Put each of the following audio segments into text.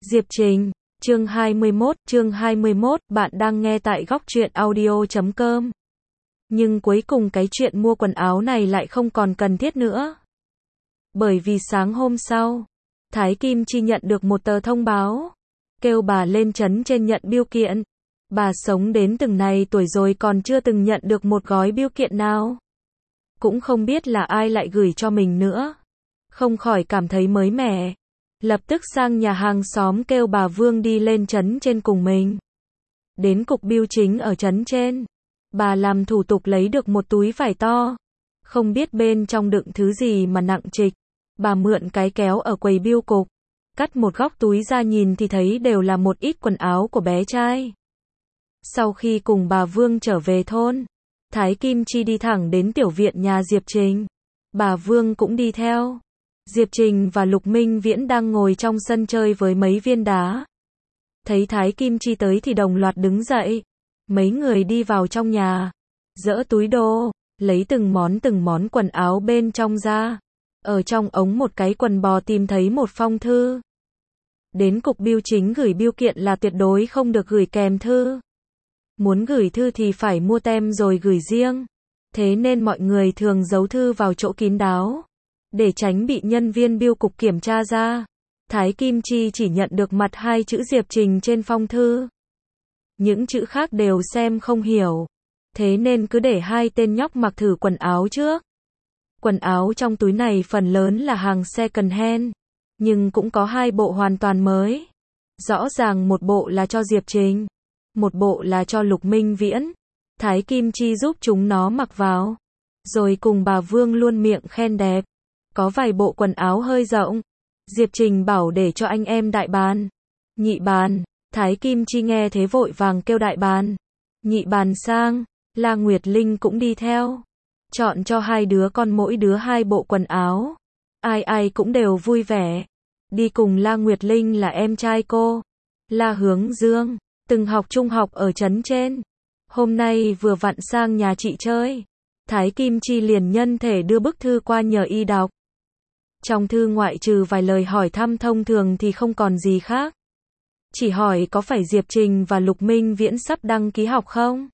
Diệp Trình, chương 21, bạn đang nghe tại góc truyện audio.com. Nhưng cuối cùng cái chuyện mua quần áo này lại không còn cần thiết nữa. Bởi vì sáng hôm sau, Thái Kim Chi nhận được một tờ thông báo, kêu bà lên trấn trên nhận bưu kiện. Bà sống đến từng này tuổi rồi còn chưa từng nhận được một gói bưu kiện nào. Cũng không biết là ai lại gửi cho mình nữa. Không khỏi cảm thấy mới mẻ. Lập tức sang nhà hàng xóm kêu bà Vương đi lên trấn trên cùng mình. Đến cục bưu chính ở trấn trên. Bà làm thủ tục lấy được một túi vải to. Không biết bên trong đựng thứ gì mà nặng trịch. Bà mượn cái kéo ở quầy bưu cục. Cắt một góc túi ra nhìn thì thấy đều là một ít quần áo của bé trai. Sau khi cùng bà Vương trở về thôn, Thái Kim Chi đi thẳng đến tiểu viện nhà Diệp Trình. Bà Vương cũng đi theo. Diệp Trình và Lục Minh Viễn đang ngồi trong sân chơi với mấy viên đá. Thấy Thái Kim Chi tới thì đồng loạt đứng dậy. Mấy người đi vào trong nhà, dỡ túi đồ, lấy từng món quần áo bên trong ra. Ở trong ống một cái quần bò tìm thấy một phong thư. Đến cục bưu chính gửi bưu kiện là tuyệt đối không được gửi kèm thư. Muốn gửi thư thì phải mua tem rồi gửi riêng. Thế nên mọi người thường giấu thư vào chỗ kín đáo, để tránh bị nhân viên bưu cục kiểm tra ra. Thái Kim Chi chỉ nhận được mặt hai chữ Diệp Trình trên phong thư. Những chữ khác đều xem không hiểu. Thế nên cứ để hai tên nhóc mặc thử quần áo trước. Quần áo trong túi này phần lớn là hàng second hand. Nhưng cũng có hai bộ hoàn toàn mới. Rõ ràng một bộ là cho Diệp Trình, một bộ là cho Lục Minh Viễn. Thái Kim Chi giúp chúng nó mặc vào. Rồi cùng bà Vương luôn miệng khen đẹp. Có vài bộ quần áo hơi rộng. Diệp Trình bảo để cho anh em đại bàn, nhị bàn. Thái Kim Chi nghe thế vội vàng kêu đại bàn, nhị bàn sang. La Nguyệt Linh cũng đi theo. Chọn cho hai đứa con mỗi đứa hai bộ quần áo. Ai ai cũng đều vui vẻ. Đi cùng La Nguyệt Linh là em trai cô, La Hướng Dương, từng học trung học ở trấn trên. Hôm nay vừa vặn sang nhà chị chơi. Thái Kim Chi liền nhân thể đưa bức thư qua nhờ y đọc. Trong thư ngoại trừ vài lời hỏi thăm thông thường thì không còn gì khác. Chỉ hỏi có phải Diệp Trình và Lục Minh Viễn sắp đăng ký học không?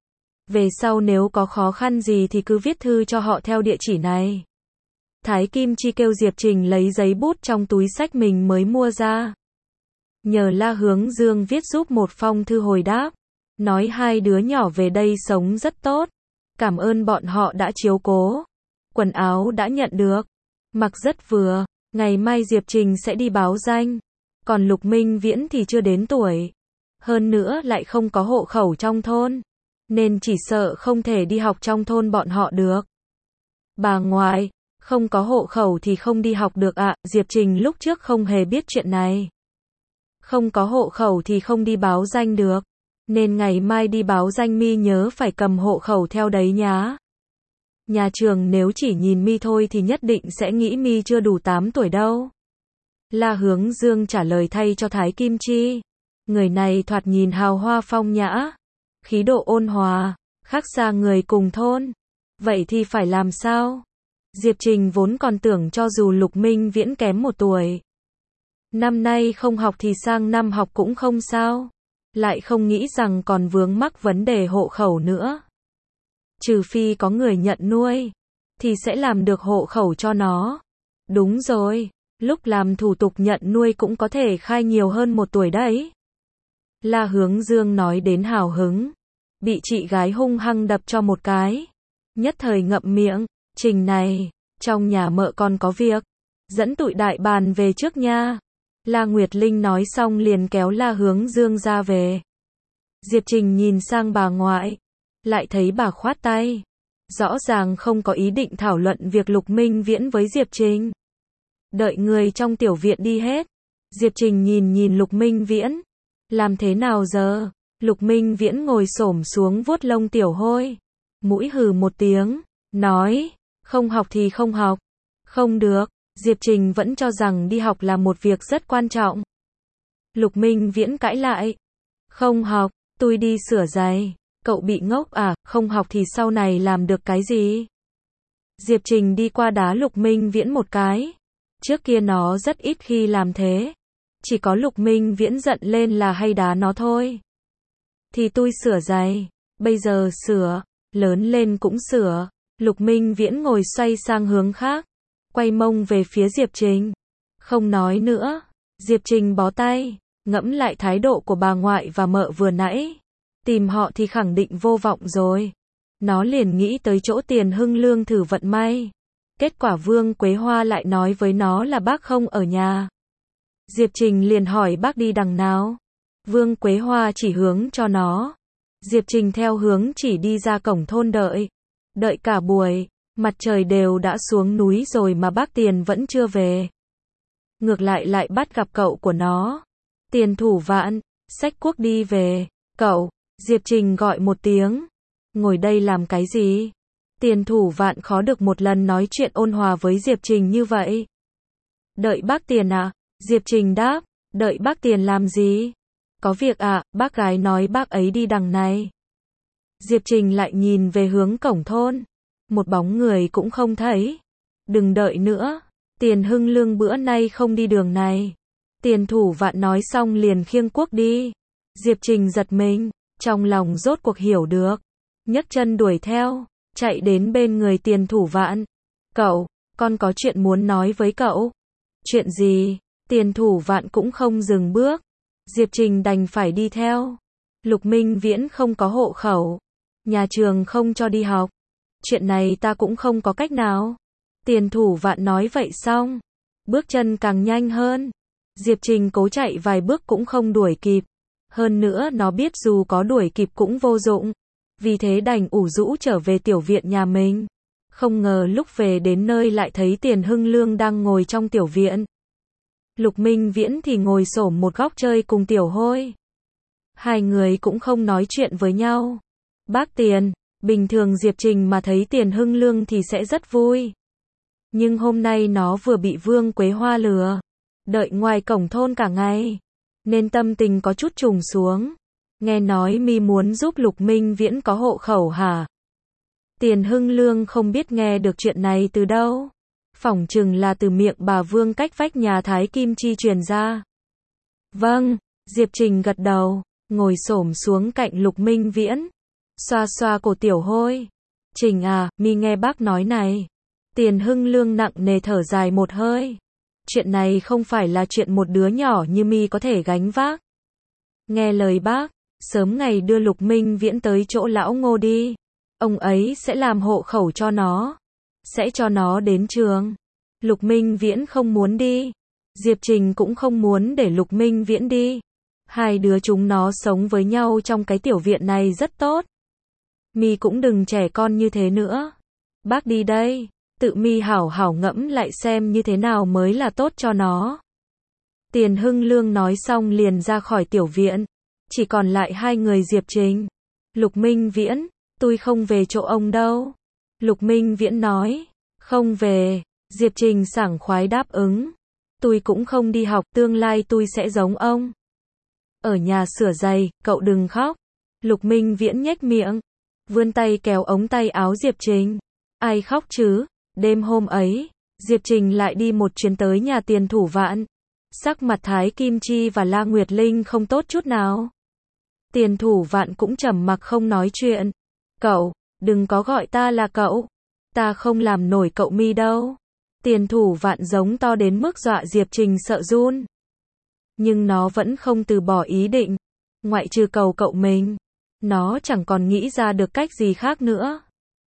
Về sau nếu có khó khăn gì thì cứ viết thư cho họ theo địa chỉ này. Thái Kim Chi kêu Diệp Trình lấy giấy bút trong túi xách mình mới mua ra. Nhờ La Hướng Dương viết giúp một phong thư hồi đáp. Nói hai đứa nhỏ về đây sống rất tốt. Cảm ơn bọn họ đã chiếu cố. Quần áo đã nhận được. Mặc rất vừa. Ngày mai Diệp Trình sẽ đi báo danh. Còn Lục Minh Viễn thì chưa đến tuổi. Hơn nữa lại không có hộ khẩu trong thôn. Nên chỉ sợ không thể đi học trong thôn bọn họ được. Bà ngoại, không có hộ khẩu thì không đi học được ạ. Diệp Trình lúc trước không hề biết chuyện này. Không có hộ khẩu thì không đi báo danh được. Nên ngày mai đi báo danh mi nhớ phải cầm hộ khẩu theo đấy nhá. Nhà trường nếu chỉ nhìn mi thôi thì nhất định sẽ nghĩ mi chưa đủ 8 tuổi đâu. La Hướng Dương trả lời thay cho Thái Kim Chi. Người này thoạt nhìn hào hoa phong nhã, khí độ ôn hòa, khác xa người cùng thôn. Vậy thì phải làm sao? Diệp Trình vốn còn tưởng cho dù Lục Minh Viễn kém 1 tuổi. Năm nay không học thì sang năm học cũng không sao. Lại không nghĩ rằng còn vướng mắc vấn đề hộ khẩu nữa. Trừ phi có người nhận nuôi, thì sẽ làm được hộ khẩu cho nó. Đúng rồi, lúc làm thủ tục nhận nuôi cũng có thể khai nhiều hơn 1 tuổi đấy. La Hướng Dương nói đến hào hứng. Bị chị gái hung hăng đập cho một cái. Nhất thời ngậm miệng. Trình này, trong nhà mợ còn có việc. Dẫn tụi đại bàn về trước nha. La Nguyệt Linh nói xong liền kéo La Hướng Dương ra về. Diệp Trình nhìn sang bà ngoại. Lại thấy bà khoát tay. Rõ ràng không có ý định thảo luận việc Lục Minh Viễn với Diệp Trình. Đợi người trong tiểu viện đi hết. Diệp Trình nhìn Lục Minh Viễn. Làm thế nào giờ? Lục Minh Viễn ngồi xổm xuống vuốt lông tiểu hôi. Mũi hừ một tiếng. Nói. Không học thì không học. Không được. Diệp Trình vẫn cho rằng đi học là một việc rất quan trọng. Lục Minh Viễn cãi lại. Không học. Tôi đi sửa giày. Cậu bị ngốc à? Không học thì sau này làm được cái gì? Diệp Trình đi qua đá Lục Minh Viễn một cái. Trước kia nó rất ít khi làm thế. Chỉ có Lục Minh Viễn giận lên là hay đá nó thôi. Thì tôi sửa giày. Bây giờ sửa. Lớn lên cũng sửa. Lục Minh Viễn ngồi xoay sang hướng khác. Quay mông về phía Diệp Trình. Không nói nữa. Diệp Trình bó tay. Ngẫm lại thái độ của bà ngoại và mợ vừa nãy. Tìm họ thì khẳng định vô vọng rồi. Nó liền nghĩ tới chỗ Tiền Hưng Lương thử vận may. Kết quả Vương Quế Hoa lại nói với nó là bác không ở nhà. Diệp Trình liền hỏi bác đi đằng nào. Vương Quế Hoa chỉ hướng cho nó. Diệp Trình theo hướng chỉ đi ra cổng thôn đợi. Đợi cả buổi, mặt trời đều đã xuống núi rồi mà bác Tiền vẫn chưa về. Ngược lại bắt gặp cậu của nó. Tiền Thủ Vạn, xách cuốc đi về. Cậu, Diệp Trình gọi một tiếng. Ngồi đây làm cái gì? Tiền Thủ Vạn khó được một lần nói chuyện ôn hòa với Diệp Trình như vậy. Đợi bác Tiền à? Diệp Trình đáp. Đợi bác Tiền làm gì? Có việc à, bác gái nói bác ấy đi đằng này. Diệp Trình lại nhìn về hướng cổng thôn. Một bóng người cũng không thấy. Đừng đợi nữa. Tiền Hưng Lương bữa nay không đi đường này. Tiền Thủ Vạn nói xong liền khiêng cuốc đi. Diệp Trình giật mình, trong lòng rốt cuộc hiểu được. Nhấc chân đuổi theo, chạy đến bên người Tiền Thủ Vạn. Cậu, con có chuyện muốn nói với cậu. Chuyện gì? Tiền Thủ Vạn cũng không dừng bước. Diệp Trình đành phải đi theo. Lục Minh Viễn không có hộ khẩu. Nhà trường không cho đi học. Chuyện này ta cũng không có cách nào. Tiền Thủ Vạn nói vậy xong. Bước chân càng nhanh hơn. Diệp Trình cố chạy vài bước cũng không đuổi kịp. Hơn nữa nó biết dù có đuổi kịp cũng vô dụng. Vì thế đành ủ rũ trở về tiểu viện nhà mình. Không ngờ lúc về đến nơi lại thấy Tiền Hưng Lương đang ngồi trong tiểu viện. Lục Minh Viễn thì ngồi xổm một góc chơi cùng Tiểu Hôi. Hai người cũng không nói chuyện với nhau. Bác Tiền, bình thường Diệp Trình mà thấy Tiền Hưng Lương thì sẽ rất vui. Nhưng hôm nay nó vừa bị Vương Quế Hoa lừa. Đợi ngoài cổng thôn cả ngày. Nên tâm tình có chút trùng xuống. Nghe nói mi muốn giúp Lục Minh Viễn có hộ khẩu hả? Tiền Hưng Lương không biết nghe được chuyện này từ đâu. Phỏng chừng là từ miệng bà Vương cách vách nhà Thái Kim Chi truyền ra. Vâng, Diệp Trình gật đầu, ngồi xổm xuống cạnh Lục Minh Viễn. Xoa xoa cổ Tiểu Hôi. Trình à, mi nghe bác nói này. Tiền Hưng Lương nặng nề thở dài một hơi. Chuyện này không phải là chuyện một đứa nhỏ như mi có thể gánh vác. Nghe lời bác, sớm ngày đưa Lục Minh Viễn tới chỗ lão Ngô đi. Ông ấy sẽ làm hộ khẩu cho nó. Sẽ cho nó đến trường. Lục Minh Viễn không muốn đi. Diệp Trình cũng không muốn để Lục Minh Viễn đi. Hai đứa chúng nó sống với nhau trong cái tiểu viện này rất tốt. Mi cũng đừng trẻ con như thế nữa. Bác đi đây. Tự mi hảo hảo ngẫm lại xem như thế nào mới là tốt cho nó. Tiền Hưng Lương nói xong liền ra khỏi tiểu viện. Chỉ còn lại hai người Diệp Trình. Lục Minh Viễn, tôi không về chỗ ông đâu. Lục Minh Viễn nói. Không về. Diệp Trình sảng khoái đáp ứng. Tôi cũng không đi học, tương lai tôi sẽ giống ông. Ở nhà sửa giày, cậu đừng khóc. Lục Minh Viễn nhếch miệng. Vươn tay kéo ống tay áo Diệp Trình. Ai khóc chứ? Đêm hôm ấy, Diệp Trình lại đi một chuyến tới nhà Tiền Thủ Vạn. Sắc mặt Thái Kim Chi và La Nguyệt Linh không tốt chút nào. Tiền Thủ Vạn cũng trầm mặc không nói chuyện. Cậu, đừng có gọi ta là cậu. Ta không làm nổi cậu mi đâu. Tiền Thủ Vạn giống to đến mức dọa Diệp Trình sợ run. Nhưng nó vẫn không từ bỏ ý định. Ngoại trừ cầu cậu mình. Nó chẳng còn nghĩ ra được cách gì khác nữa.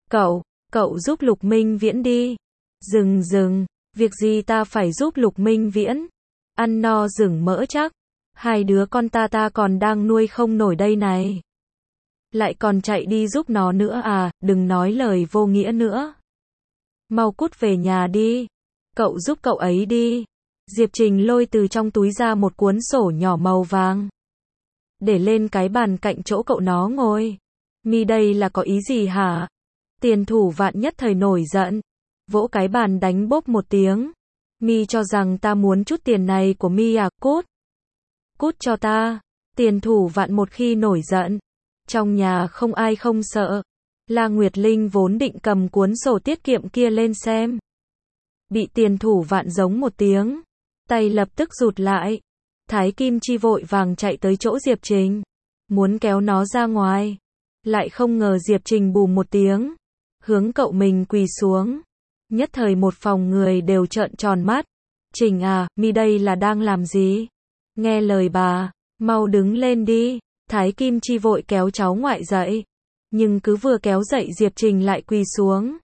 Cậu giúp Lục Minh Viễn đi. Dừng, việc gì ta phải giúp Lục Minh Viễn? Ăn no rừng mỡ chắc. Hai đứa con ta còn đang nuôi không nổi đây này. Lại còn chạy đi giúp nó nữa à, đừng nói lời vô nghĩa nữa. Mau cút về nhà đi. Cậu giúp cậu ấy đi. Diệp Trình lôi từ trong túi ra một cuốn sổ nhỏ màu vàng. Để lên cái bàn cạnh chỗ cậu nó ngồi. Mi đây là có ý gì hả? Tiền Thủ Vạn nhất thời nổi giận. Vỗ cái bàn đánh bốp một tiếng. Mi cho rằng ta muốn chút tiền này của mi à, cút. Cút cho ta. Tiền Thủ Vạn một khi nổi giận. Trong nhà không ai không sợ. La Nguyệt Linh vốn định cầm cuốn sổ tiết kiệm kia lên xem. Bị Tiền Thủ Vạn giống một tiếng. Tay lập tức rụt lại. Thái Kim Chi vội vàng chạy tới chỗ Diệp Trình, muốn kéo nó ra ngoài. Lại không ngờ Diệp Trình bùm một tiếng, hướng cậu mình quỳ xuống. Nhất thời một phòng người đều trợn tròn mắt. Trình à, mi đây là đang làm gì? Nghe lời bà, mau đứng lên đi. Thái Kim Chi vội kéo cháu ngoại dậy. Nhưng cứ vừa kéo dậy Diệp Trình lại quỳ xuống.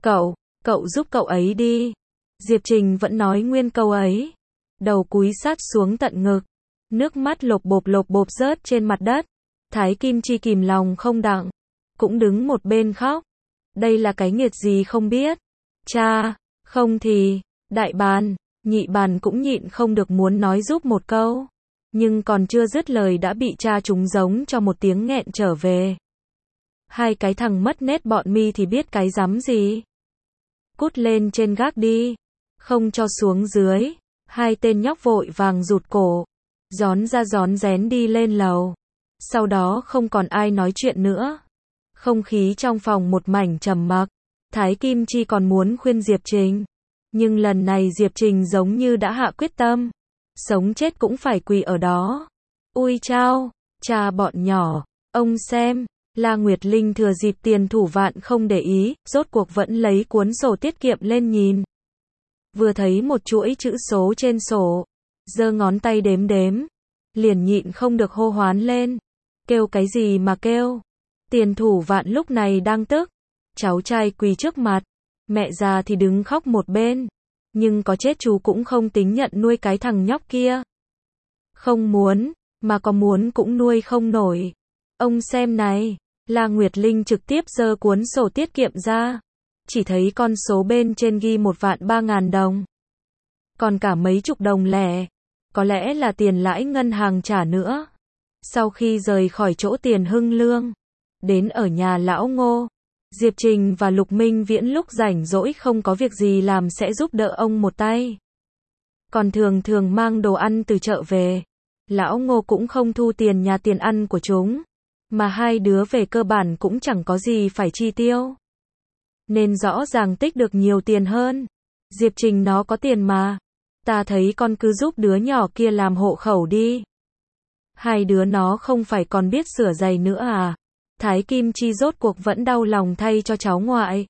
Cậu giúp cậu ấy đi. Diệp Trình vẫn nói nguyên câu ấy. Đầu cúi sát xuống tận ngực. Nước mắt lộp bộp rớt trên mặt đất. Thái Kim Chi kìm lòng không đặng. Cũng đứng một bên khóc. Đây là cái nghiệt gì không biết. Cha, không thì, đại bàn, nhị bàn cũng nhịn không được muốn nói giúp một câu. Nhưng còn chưa dứt lời đã bị cha chúng giống cho một tiếng nghẹn trở về. Hai cái thằng mất nét bọn mi thì biết cái rắm gì. Cút lên trên gác đi. Không cho xuống dưới. Hai tên nhóc vội vàng rụt cổ. Rón ra rón rén đi lên lầu. Sau đó không còn ai nói chuyện nữa. Không khí trong phòng một mảnh trầm mặc. Thái Kim Chi còn muốn khuyên Diệp Trình. Nhưng lần này Diệp Trình giống như đã hạ quyết tâm. Sống chết cũng phải quỳ ở đó. Ui chao, cha bọn nhỏ, ông xem. La Nguyệt Linh thừa dịp Tiền Thủ Vạn không để ý, rốt cuộc vẫn lấy cuốn sổ tiết kiệm lên nhìn. Vừa thấy một chuỗi chữ số trên sổ, giơ ngón tay đếm đếm, liền nhịn không được hô hoán lên. Kêu cái gì mà kêu? Tiền Thủ Vạn lúc này đang tức. Cháu trai quỳ trước mặt, mẹ già thì đứng khóc một bên. Nhưng có chết chú cũng không tính nhận nuôi cái thằng nhóc kia. Không muốn, mà có muốn cũng nuôi không nổi. Ông xem này, La Nguyệt Linh trực tiếp giơ cuốn sổ tiết kiệm ra. Chỉ thấy con số bên trên ghi 1.300.000 đồng. Còn cả mấy chục đồng lẻ. Có lẽ là tiền lãi ngân hàng trả nữa. Sau khi rời khỏi chỗ Tiền Hưng Lương, đến ở nhà lão Ngô, Diệp Trình và Lục Minh Viễn lúc rảnh rỗi không có việc gì làm sẽ giúp đỡ ông một tay. Còn thường thường mang đồ ăn từ chợ về. Lão Ngô cũng không thu tiền nhà tiền ăn của chúng. Mà hai đứa về cơ bản cũng chẳng có gì phải chi tiêu. Nên rõ ràng tích được nhiều tiền hơn. Diệp Trình nó có tiền mà. Ta thấy con cứ giúp đứa nhỏ kia làm hộ khẩu đi. Hai đứa nó không phải còn biết sửa giày nữa à? Thái Kim Chi rốt cuộc vẫn đau lòng thay cho cháu ngoại.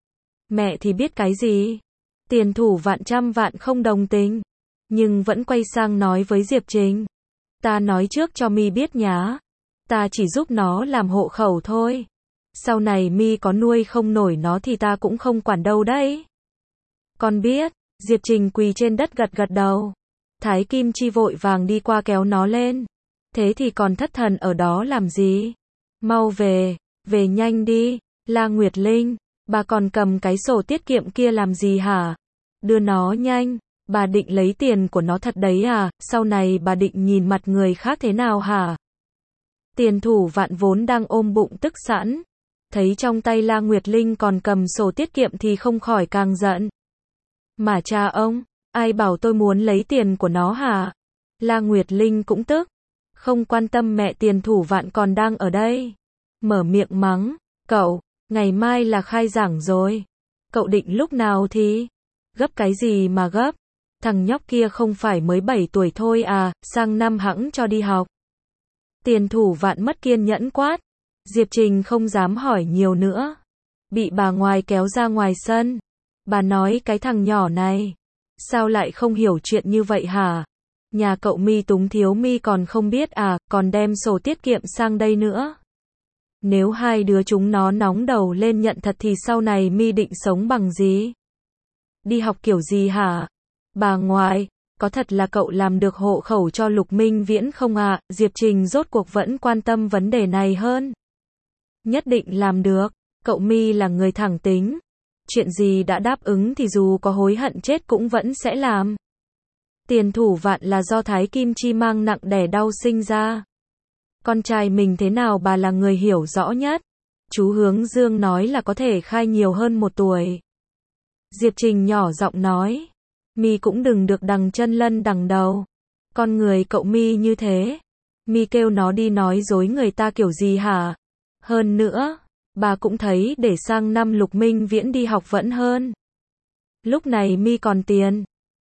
Mẹ thì biết cái gì? Tiền Thủ Vạn trăm vạn không đồng tình. Nhưng vẫn quay sang nói với Diệp Trình. Ta nói trước cho mi biết nhá. Ta chỉ giúp nó làm hộ khẩu thôi. Sau này mi có nuôi không nổi nó thì ta cũng không quản đâu đấy. Con biết. Diệp Trình quỳ trên đất gật gật đầu. Thái Kim Chi vội vàng đi qua kéo nó lên. Thế thì còn thất thần ở đó làm gì? Mau về, về nhanh đi. La Nguyệt Linh, bà còn cầm cái sổ tiết kiệm kia làm gì hả? Đưa nó nhanh, bà định lấy tiền của nó thật đấy à? Sau này bà định nhìn mặt người khác thế nào hả? Tiền Thủ Vạn vốn đang ôm bụng tức sẵn. Thấy trong tay La Nguyệt Linh còn cầm sổ tiết kiệm thì không khỏi càng giận. Mà cha ông, ai bảo tôi muốn lấy tiền của nó hả? La Nguyệt Linh cũng tức. Không quan tâm mẹ Tiền Thủ Vạn còn đang ở đây. Mở miệng mắng. Cậu, ngày mai là khai giảng rồi. Cậu định lúc nào thì? Gấp cái gì mà gấp? Thằng nhóc kia không phải mới 7 tuổi thôi à, sang năm hẵng cho đi học. Tiền Thủ Vạn mất kiên nhẫn quát. Diệp Trình không dám hỏi nhiều nữa. Bị bà ngoài kéo ra ngoài sân. Bà nói cái thằng nhỏ này. Sao lại không hiểu chuyện như vậy hả? Nhà cậu mi túng thiếu mi còn không biết à, còn đem sổ tiết kiệm sang đây nữa. Nếu hai đứa chúng nó nóng đầu lên nhận thật thì sau này mi định sống bằng gì? Đi học kiểu gì hả? Bà ngoại, có thật là cậu làm được hộ khẩu cho Lục Minh Viễn không ạ? Diệp Trình rốt cuộc vẫn quan tâm vấn đề này hơn. Nhất định làm được, cậu mi là người thẳng tính. Chuyện gì đã đáp ứng thì dù có hối hận chết cũng vẫn sẽ làm. Tiền Thủ Vạn là do Thái Kim Chi mang nặng đẻ đau sinh ra. Con trai mình thế nào bà là người hiểu rõ nhất. Chú Hướng Dương nói là có thể khai nhiều hơn 1 tuổi. Diệp Trình nhỏ giọng nói. Mi cũng đừng được đằng chân lân đằng đầu. Con người cậu mi như thế. Mi kêu nó đi nói dối người ta kiểu gì hả? Hơn nữa, bà cũng thấy để sang năm Lục Minh Viễn đi học vẫn hơn. Lúc này mi còn tiền.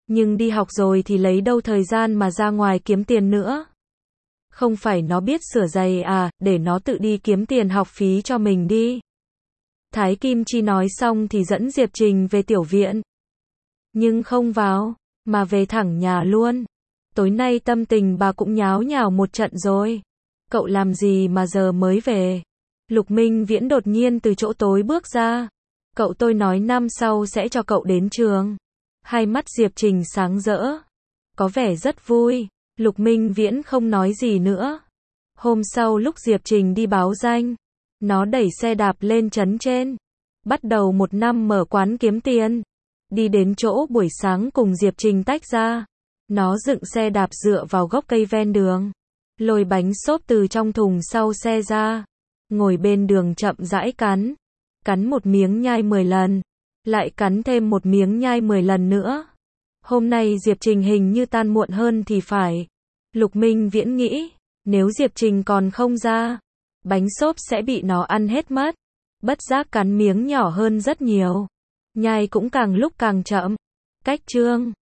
Nhưng đi học rồi thì lấy đâu thời gian mà ra ngoài kiếm tiền nữa. Không phải nó biết sửa giày à, để nó tự đi kiếm tiền học phí cho mình đi. Thái Kim Chi nói xong thì dẫn Diệp Trình về tiểu viện. Nhưng không vào, mà về thẳng nhà luôn. Tối nay tâm tình bà cũng nháo nhào một trận rồi. Cậu làm gì mà giờ mới về? Lục Minh Viễn đột nhiên từ chỗ tối bước ra. Cậu tôi nói năm sau sẽ cho cậu đến trường. Hai mắt Diệp Trình sáng rỡ. Có vẻ rất vui. Lục Minh Viễn không nói gì nữa. Hôm sau lúc Diệp Trình đi báo danh, nó đẩy xe đạp lên trấn trên. Bắt đầu một năm mở quán kiếm tiền. Đi đến chỗ buổi sáng cùng Diệp Trình tách ra. Nó dựng xe đạp dựa vào gốc cây ven đường. Lôi bánh xốp từ trong thùng sau xe ra. Ngồi bên đường chậm rãi cắn. Cắn một miếng nhai 10 lần. Lại cắn thêm một miếng nhai 10 lần nữa. Hôm nay Diệp Trình hình như tan muộn hơn thì phải. Lục Minh Viễn nghĩ, nếu Diệp Trình còn không ra, bánh xốp sẽ bị nó ăn hết mất. Bất giác cắn miếng nhỏ hơn rất nhiều. Nhai cũng càng lúc càng chậm. Cách chương